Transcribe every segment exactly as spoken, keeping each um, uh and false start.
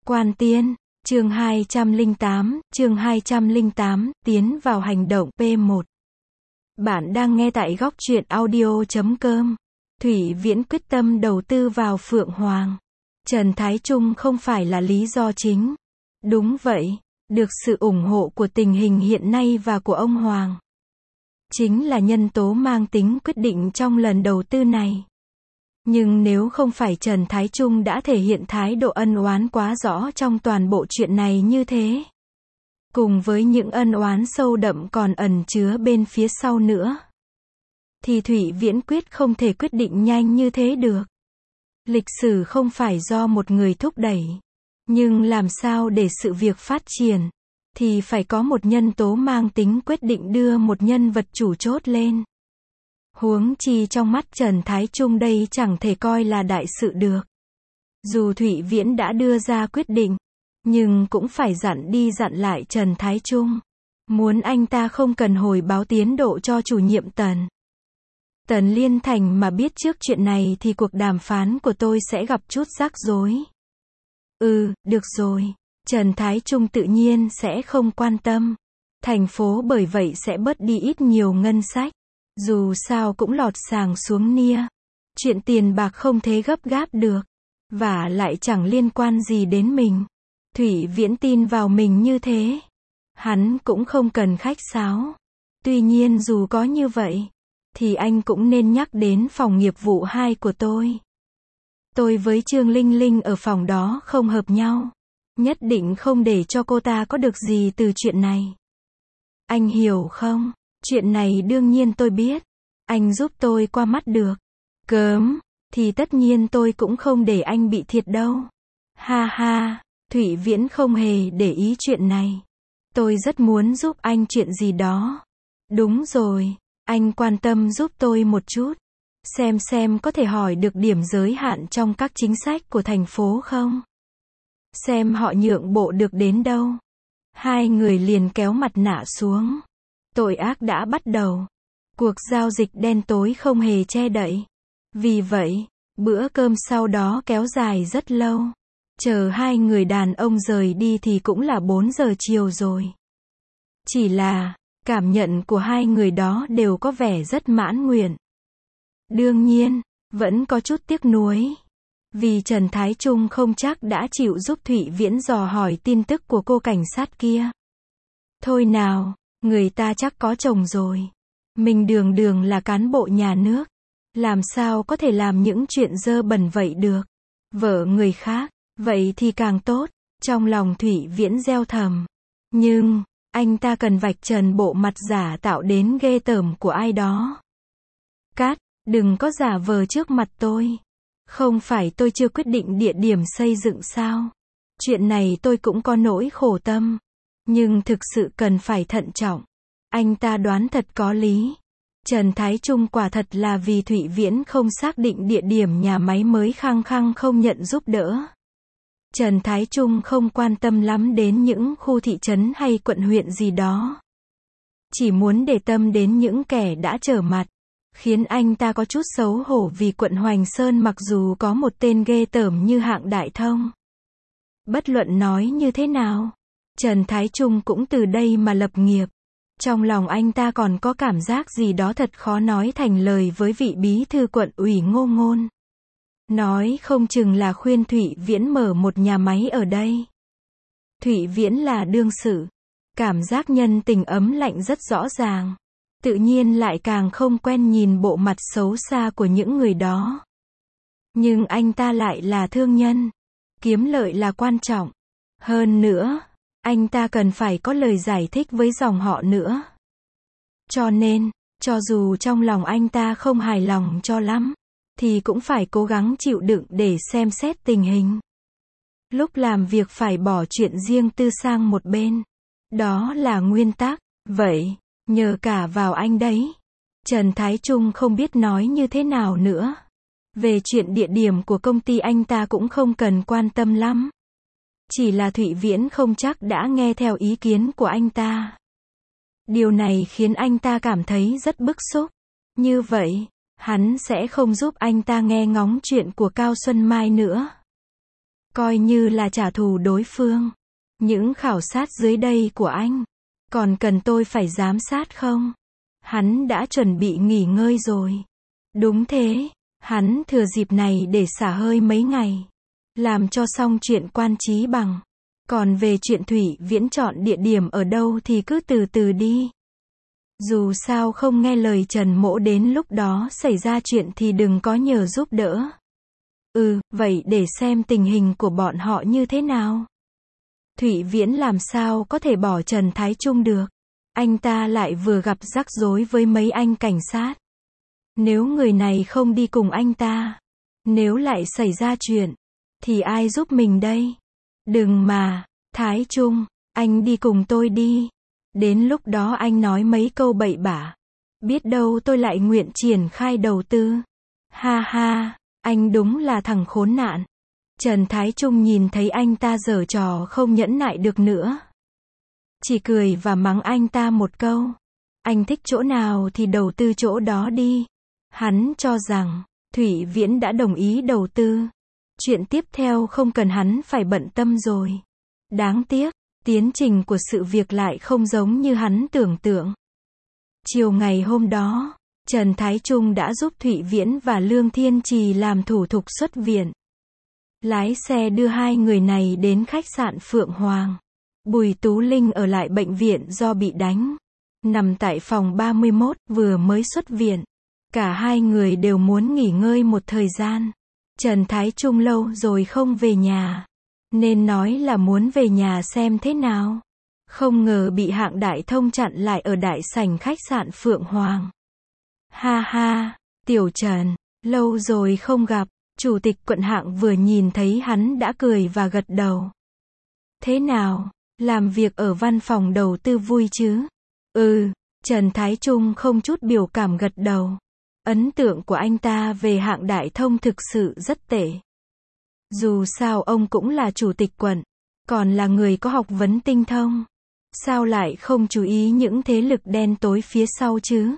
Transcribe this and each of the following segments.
Quan Tiên, chương hai trăm lẻ tám, chương hai trăm lẻ tám, tiến vào hành động P một. Bạn đang nghe tại góc truyện audio chấm com. Thủy Viễn quyết tâm đầu tư vào Phượng Hoàng. Trần Thái Trung không phải là lý do chính. Đúng vậy, được sự ủng hộ của tình hình hiện nay và của ông Hoàng. Chính là nhân tố mang tính quyết định trong lần đầu tư này. Nhưng nếu không phải Trần Thái Trung đã thể hiện thái độ ân oán quá rõ trong toàn bộ chuyện này như thế, cùng với những ân oán sâu đậm còn ẩn chứa bên phía sau nữa, thì Thủy Viễn quyết không thể quyết định nhanh như thế được. Lịch sử không phải do một người thúc đẩy, nhưng làm sao để sự việc phát triển, thì phải có một nhân tố mang tính quyết định đưa một nhân vật chủ chốt lên. Huống chi trong mắt Trần Thái Trung đây chẳng thể coi là đại sự được. Dù Thủy Viễn đã đưa ra quyết định, nhưng cũng phải dặn đi dặn lại Trần Thái Trung. Muốn anh ta không cần hồi báo tiến độ cho chủ nhiệm Tần. Tần Liên Thành mà biết trước chuyện này thì cuộc đàm phán của tôi sẽ gặp chút rắc rối. Ừ, được rồi. Trần Thái Trung tự nhiên sẽ không quan tâm. Thành phố bởi vậy sẽ bớt đi ít nhiều ngân sách. Dù sao cũng lọt sàng xuống nia. Chuyện tiền bạc không thể gấp gáp được. Và lại chẳng liên quan gì đến mình. Thủy Viễn tin vào mình như thế. Hắn cũng không cần khách sáo. Tuy nhiên dù có như vậy, thì anh cũng nên nhắc đến phòng nghiệp vụ hai của tôi. Tôi với Trương Linh Linh ở phòng đó không hợp nhau. Nhất định không để cho cô ta có được gì từ chuyện này. Anh hiểu không? Chuyện này đương nhiên tôi biết. Anh giúp tôi qua mắt được. Cớm, thì tất nhiên tôi cũng không để anh bị thiệt đâu. Ha ha, Thủy Viễn không hề để ý chuyện này. Tôi rất muốn giúp anh chuyện gì đó. Đúng rồi, anh quan tâm giúp tôi một chút. Xem xem có thể hỏi được điểm giới hạn trong các chính sách của thành phố không? Xem họ nhượng bộ được đến đâu. Hai người liền kéo mặt nạ xuống. Tội ác đã bắt đầu. Cuộc giao dịch đen tối không hề che đậy. Vì vậy, bữa cơm sau đó kéo dài rất lâu. Chờ hai người đàn ông rời đi thì cũng là bốn giờ chiều rồi. Chỉ là, cảm nhận của hai người đó đều có vẻ rất mãn nguyện. Đương nhiên, vẫn có chút tiếc nuối. Vì Trần Thái Trung không chắc đã chịu giúp Thủy Viễn dò hỏi tin tức của cô cảnh sát kia. Thôi nào, người ta chắc có chồng rồi. Mình đường đường là cán bộ nhà nước. Làm sao có thể làm những chuyện dơ bẩn vậy được. Vợ người khác, vậy thì càng tốt. Trong lòng Thủy Viễn gieo thầm. Nhưng, anh ta cần vạch trần bộ mặt giả tạo đến ghê tởm của ai đó. Cát, đừng có giả vờ trước mặt tôi. Không phải tôi chưa quyết định địa điểm xây dựng sao? Chuyện này tôi cũng có nỗi khổ tâm. Nhưng thực sự cần phải thận trọng. Anh ta đoán thật có lý. Trần Thái Trung quả thật là vì Thủy Viễn không xác định địa điểm nhà máy mới khăng khăng không nhận giúp đỡ. Trần Thái Trung không quan tâm lắm đến những khu thị trấn hay quận huyện gì đó. Chỉ muốn để tâm đến những kẻ đã trở mặt. Khiến anh ta có chút xấu hổ vì quận Hoành Sơn mặc dù có một tên ghê tởm như Hạng Đại Thông. Bất luận nói như thế nào, Trần Thái Trung cũng từ đây mà lập nghiệp. Trong lòng anh ta còn có cảm giác gì đó thật khó nói thành lời với vị bí thư quận ủy Ngô Ngôn. Nói không chừng là khuyên Thủy Viễn mở một nhà máy ở đây. Thủy Viễn là đương sự. Cảm giác nhân tình ấm lạnh rất rõ ràng. Tự nhiên lại càng không quen nhìn bộ mặt xấu xa của những người đó. Nhưng anh ta lại là thương nhân. Kiếm lợi là quan trọng. Hơn nữa, anh ta cần phải có lời giải thích với dòng họ nữa. Cho nên, cho dù trong lòng anh ta không hài lòng cho lắm, thì cũng phải cố gắng chịu đựng để xem xét tình hình. Lúc làm việc phải bỏ chuyện riêng tư sang một bên. Đó là nguyên tắc. Vậy, nhờ cả vào anh đấy. Trần Thái Trung không biết nói như thế nào nữa. Về chuyện địa điểm của công ty anh ta cũng không cần quan tâm lắm. Chỉ là Thủy Viễn không chắc đã nghe theo ý kiến của anh ta. Điều này khiến anh ta cảm thấy rất bức xúc. Như vậy, hắn sẽ không giúp anh ta nghe ngóng chuyện của Cao Xuân Mai nữa. coi như là trả thù đối phương. Những khảo sát dưới đây của anh, còn cần tôi phải giám sát không? Hắn đã chuẩn bị nghỉ ngơi rồi. Đúng thế, hắn thừa dịp này để xả hơi mấy ngày. Làm cho xong chuyện Quan Chí Bằng. Còn về chuyện Thủy Viễn chọn địa điểm ở đâu thì cứ từ từ đi. Dù sao không nghe lời Trần Mỗ đến lúc đó xảy ra chuyện thì đừng có nhờ giúp đỡ. Ừ, vậy để xem tình hình của bọn họ như thế nào. Thủy Viễn làm sao có thể bỏ Trần Thái Trung được. Anh ta lại vừa gặp rắc rối với mấy anh cảnh sát. Nếu người này không đi cùng anh ta, nếu lại xảy ra chuyện, thì ai giúp mình đây? Đừng mà, Thái Trung, anh đi cùng tôi đi. Đến lúc đó anh nói mấy câu bậy bạ. Biết đâu tôi lại nguyện triển khai đầu tư. Ha ha, anh đúng là thằng khốn nạn. Trần Thái Trung nhìn thấy anh ta giở trò không nhẫn nại được nữa. Chỉ cười và mắng anh ta một câu. Anh thích chỗ nào thì đầu tư chỗ đó đi. Hắn cho rằng, Thủy Viễn đã đồng ý đầu tư. Chuyện tiếp theo không cần hắn phải bận tâm rồi. Đáng tiếc, tiến trình của sự việc lại không giống như hắn tưởng tượng. Chiều ngày hôm đó, Trần Thái Trung đã giúp Thủy Viễn và Lương Thiên Trì làm thủ tục xuất viện. Lái xe đưa hai người này đến khách sạn Phượng Hoàng. Bùi Tú Linh ở lại bệnh viện do bị đánh. Nằm tại phòng ba mươi mốt, vừa mới xuất viện. Cả hai người đều muốn nghỉ ngơi một thời gian. Trần Thái Trung lâu rồi không về nhà. Nên nói là muốn về nhà xem thế nào. Không ngờ bị Hạng Đại Thông chặn lại ở đại sảnh khách sạn Phượng Hoàng. Ha ha, Tiểu Trần, lâu rồi không gặp. Chủ tịch quận Hạng vừa nhìn thấy hắn đã cười và gật đầu. Thế nào, làm việc ở văn phòng đầu tư vui chứ? Ừ, Trần Thái Trung không chút biểu cảm gật đầu. Ấn tượng của anh ta về Hạng Đại Thông thực sự rất tệ. Dù sao ông cũng là chủ tịch quận, còn là người có học vấn tinh thông. Sao lại không chú ý những thế lực đen tối phía sau chứ?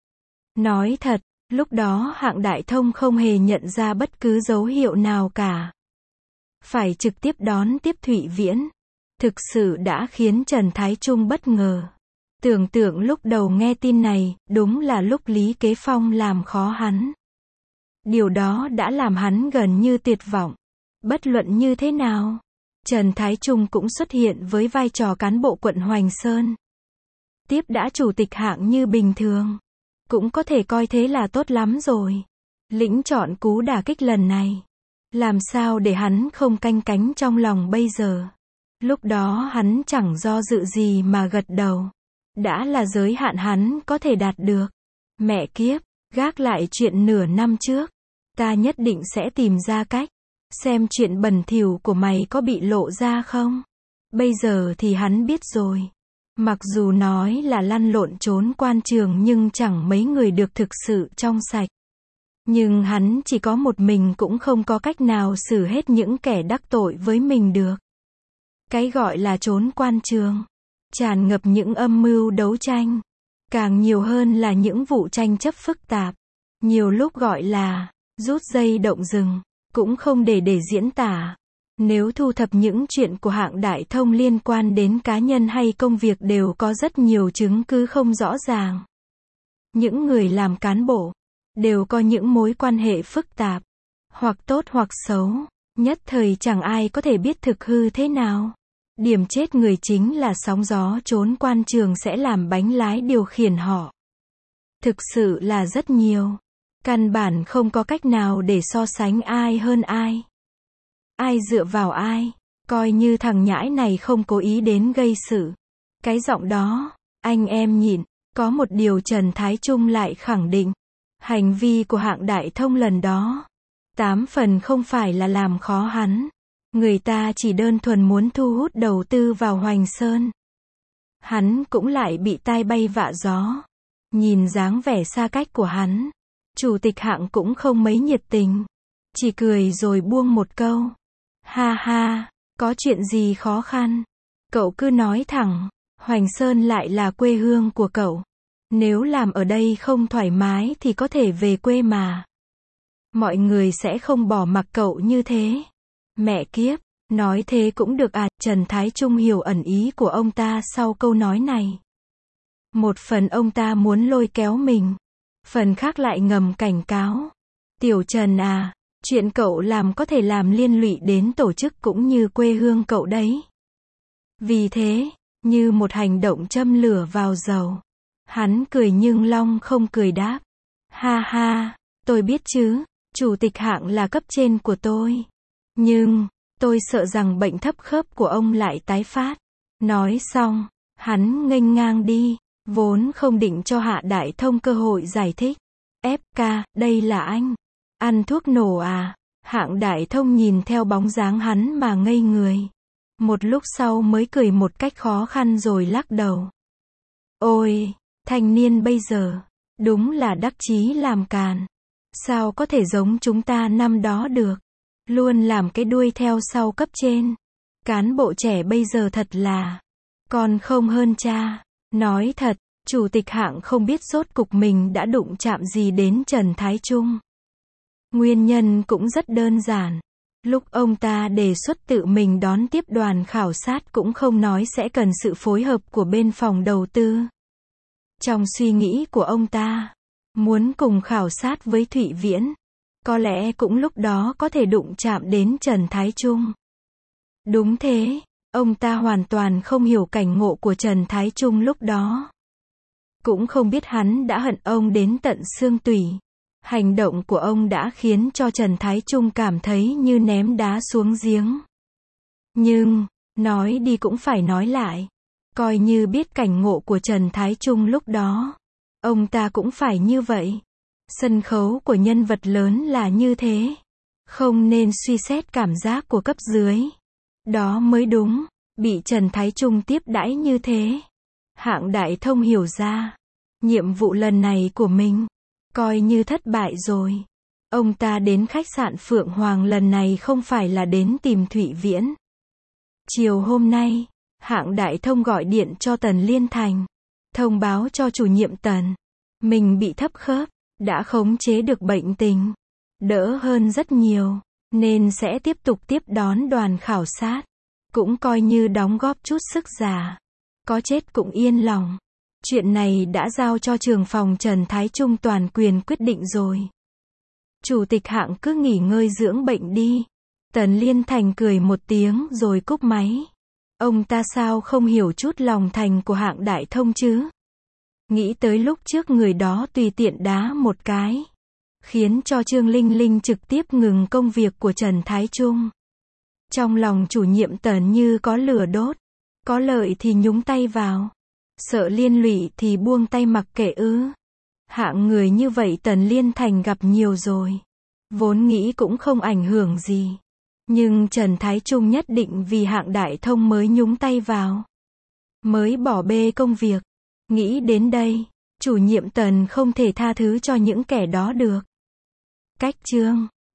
Nói thật, lúc đó Hạng Đại Thông không hề nhận ra bất cứ dấu hiệu nào cả. Phải trực tiếp đón tiếp Thủy Viễn. Thực sự đã khiến Trần Thái Trung bất ngờ. Tưởng tượng lúc đầu nghe tin này, đúng là lúc Lý Kế Phong làm khó hắn. Điều đó đã làm hắn gần như tuyệt vọng. Bất luận như thế nào, Trần Thái Trung cũng xuất hiện với vai trò cán bộ quận Hoành Sơn. Tiếp đã chủ tịch Hạng như bình thường. Cũng có thể coi thế là tốt lắm rồi. Lĩnh chọn cú đả kích lần này. Làm sao để hắn không canh cánh trong lòng bây giờ? Lúc đó hắn chẳng do dự gì mà gật đầu. Đã là giới hạn hắn có thể đạt được. Mẹ kiếp, gác lại chuyện nửa năm trước. Ta nhất định sẽ tìm ra cách. Xem chuyện bẩn thỉu của mày có bị lộ ra không? Bây giờ thì hắn biết rồi. Mặc dù nói là lăn lộn trốn quan trường nhưng chẳng mấy người được thực sự trong sạch. Nhưng hắn chỉ có một mình cũng không có cách nào xử hết những kẻ đắc tội với mình được. Cái gọi là trốn quan trường, tràn ngập những âm mưu đấu tranh. Càng nhiều hơn là những vụ tranh chấp phức tạp. Nhiều lúc gọi là rút dây động rừng, cũng không để để diễn tả. Nếu thu thập những chuyện của Hạng Đại Thông liên quan đến cá nhân hay công việc đều có rất nhiều chứng cứ không rõ ràng. Những người làm cán bộ đều có những mối quan hệ phức tạp, hoặc tốt hoặc xấu, nhất thời chẳng ai có thể biết thực hư thế nào. Điểm chết người chính là sóng gió trốn quan trường sẽ làm bánh lái điều khiển họ. Thực sự là rất nhiều. Căn bản không có cách nào để so sánh ai hơn ai. Ai dựa vào ai, coi như thằng nhãi này không cố ý đến gây sự. Cái giọng đó, anh em nhịn, có một điều Trần Thái Trung lại khẳng định. Hành vi của Hạng Đại Thông lần đó, tám phần không phải là làm khó hắn. Người ta chỉ đơn thuần muốn thu hút đầu tư vào Hoành Sơn. Hắn cũng lại bị tai bay vạ gió. Nhìn dáng vẻ xa cách của hắn, chủ tịch Hạng cũng không mấy nhiệt tình. Chỉ cười rồi buông một câu. Ha ha, có chuyện gì khó khăn? Cậu cứ nói thẳng, Hoành Sơn lại là quê hương của cậu. Nếu làm ở đây không thoải mái thì có thể về quê mà. Mọi người sẽ không bỏ mặc cậu như thế. Mẹ kiếp, Nói thế cũng được à, Trần Thái Trung hiểu ẩn ý của ông ta sau câu nói này. Một phần ông ta muốn lôi kéo mình, phần khác lại ngầm cảnh cáo. Tiểu Trần à, chuyện cậu làm có thể làm liên lụy đến tổ chức cũng như quê hương cậu đấy. Vì thế, như một hành động châm lửa vào dầu. Hắn cười nhưng long không cười đáp. Ha ha, tôi biết chứ, chủ tịch Hạng là cấp trên của tôi. Nhưng, tôi sợ rằng bệnh thấp khớp của ông lại tái phát. Nói xong, hắn nghênh ngang đi, vốn không định cho Hạ Đại Thông cơ hội giải thích. ép ca, đây là anh. Ăn thuốc nổ à? Hạng Đại Thông nhìn theo bóng dáng hắn mà ngây người. Một lúc sau mới cười một cách khó khăn rồi lắc đầu. Ôi, thanh niên bây giờ, đúng là đắc chí làm càn. Sao có thể giống chúng ta năm đó được? Luôn làm cái đuôi theo sau cấp trên. Cán bộ trẻ bây giờ thật là, còn không hơn cha. Nói thật, chủ tịch Hạng không biết rốt cục mình đã đụng chạm gì đến Trần Thái Trung. Nguyên nhân cũng rất đơn giản. Lúc ông ta đề xuất tự mình đón tiếp đoàn khảo sát cũng không nói sẽ cần sự phối hợp của bên phòng đầu tư. Trong suy nghĩ của ông ta, muốn cùng khảo sát với Thụy Viễn, có lẽ cũng lúc đó có thể đụng chạm đến Trần Thái Trung. Đúng thế, ông ta hoàn toàn không hiểu cảnh ngộ của Trần Thái Trung lúc đó. Cũng không biết hắn đã hận ông đến tận xương tủy. Hành động của ông đã khiến cho Trần Thái Trung cảm thấy như ném đá xuống giếng. Nhưng, nói đi cũng phải nói lại. Coi như biết cảnh ngộ của Trần Thái Trung lúc đó, ông ta cũng phải như vậy. Sân khấu của nhân vật lớn là như thế. Không nên suy xét cảm giác của cấp dưới. Đó mới đúng. Bị Trần Thái Trung tiếp đãi như thế, Hạng Đại Thông hiểu ra, nhiệm vụ lần này của mình coi như thất bại rồi. Ông ta đến khách sạn Phượng Hoàng lần này không phải là đến tìm Thụy Viễn. Chiều hôm nay, Hạng Đại Thông gọi điện cho Tần Liên Thành, thông báo cho chủ nhiệm Tần, mình bị thấp khớp, đã khống chế được bệnh tình, đỡ hơn rất nhiều, nên sẽ tiếp tục tiếp đón đoàn khảo sát, cũng coi như đóng góp chút sức già, có chết cũng yên lòng. Chuyện này đã giao cho trưởng phòng Trần Thái Trung toàn quyền quyết định rồi. Chủ tịch Hạng cứ nghỉ ngơi dưỡng bệnh đi. Tần Liên Thành cười một tiếng rồi cúp máy. Ông ta sao không hiểu chút lòng thành của Hạng Đại Thông chứ? Nghĩ tới lúc trước người đó tùy tiện đá một cái, khiến cho Trương Linh Linh trực tiếp ngừng công việc của Trần Thái Trung. Trong lòng chủ nhiệm Tần như có lửa đốt, có lợi thì nhúng tay vào, sợ liên lụy thì buông tay mặc kệ ư. Hạng người như vậy Tần Liên Thành gặp nhiều rồi, vốn nghĩ cũng không ảnh hưởng gì. Nhưng Trần Thái Trung nhất định vì Hạng Đại Thông mới nhúng tay vào, mới bỏ bê công việc. Nghĩ đến đây, chủ nhiệm Tần không thể tha thứ cho những kẻ đó được. Cách chương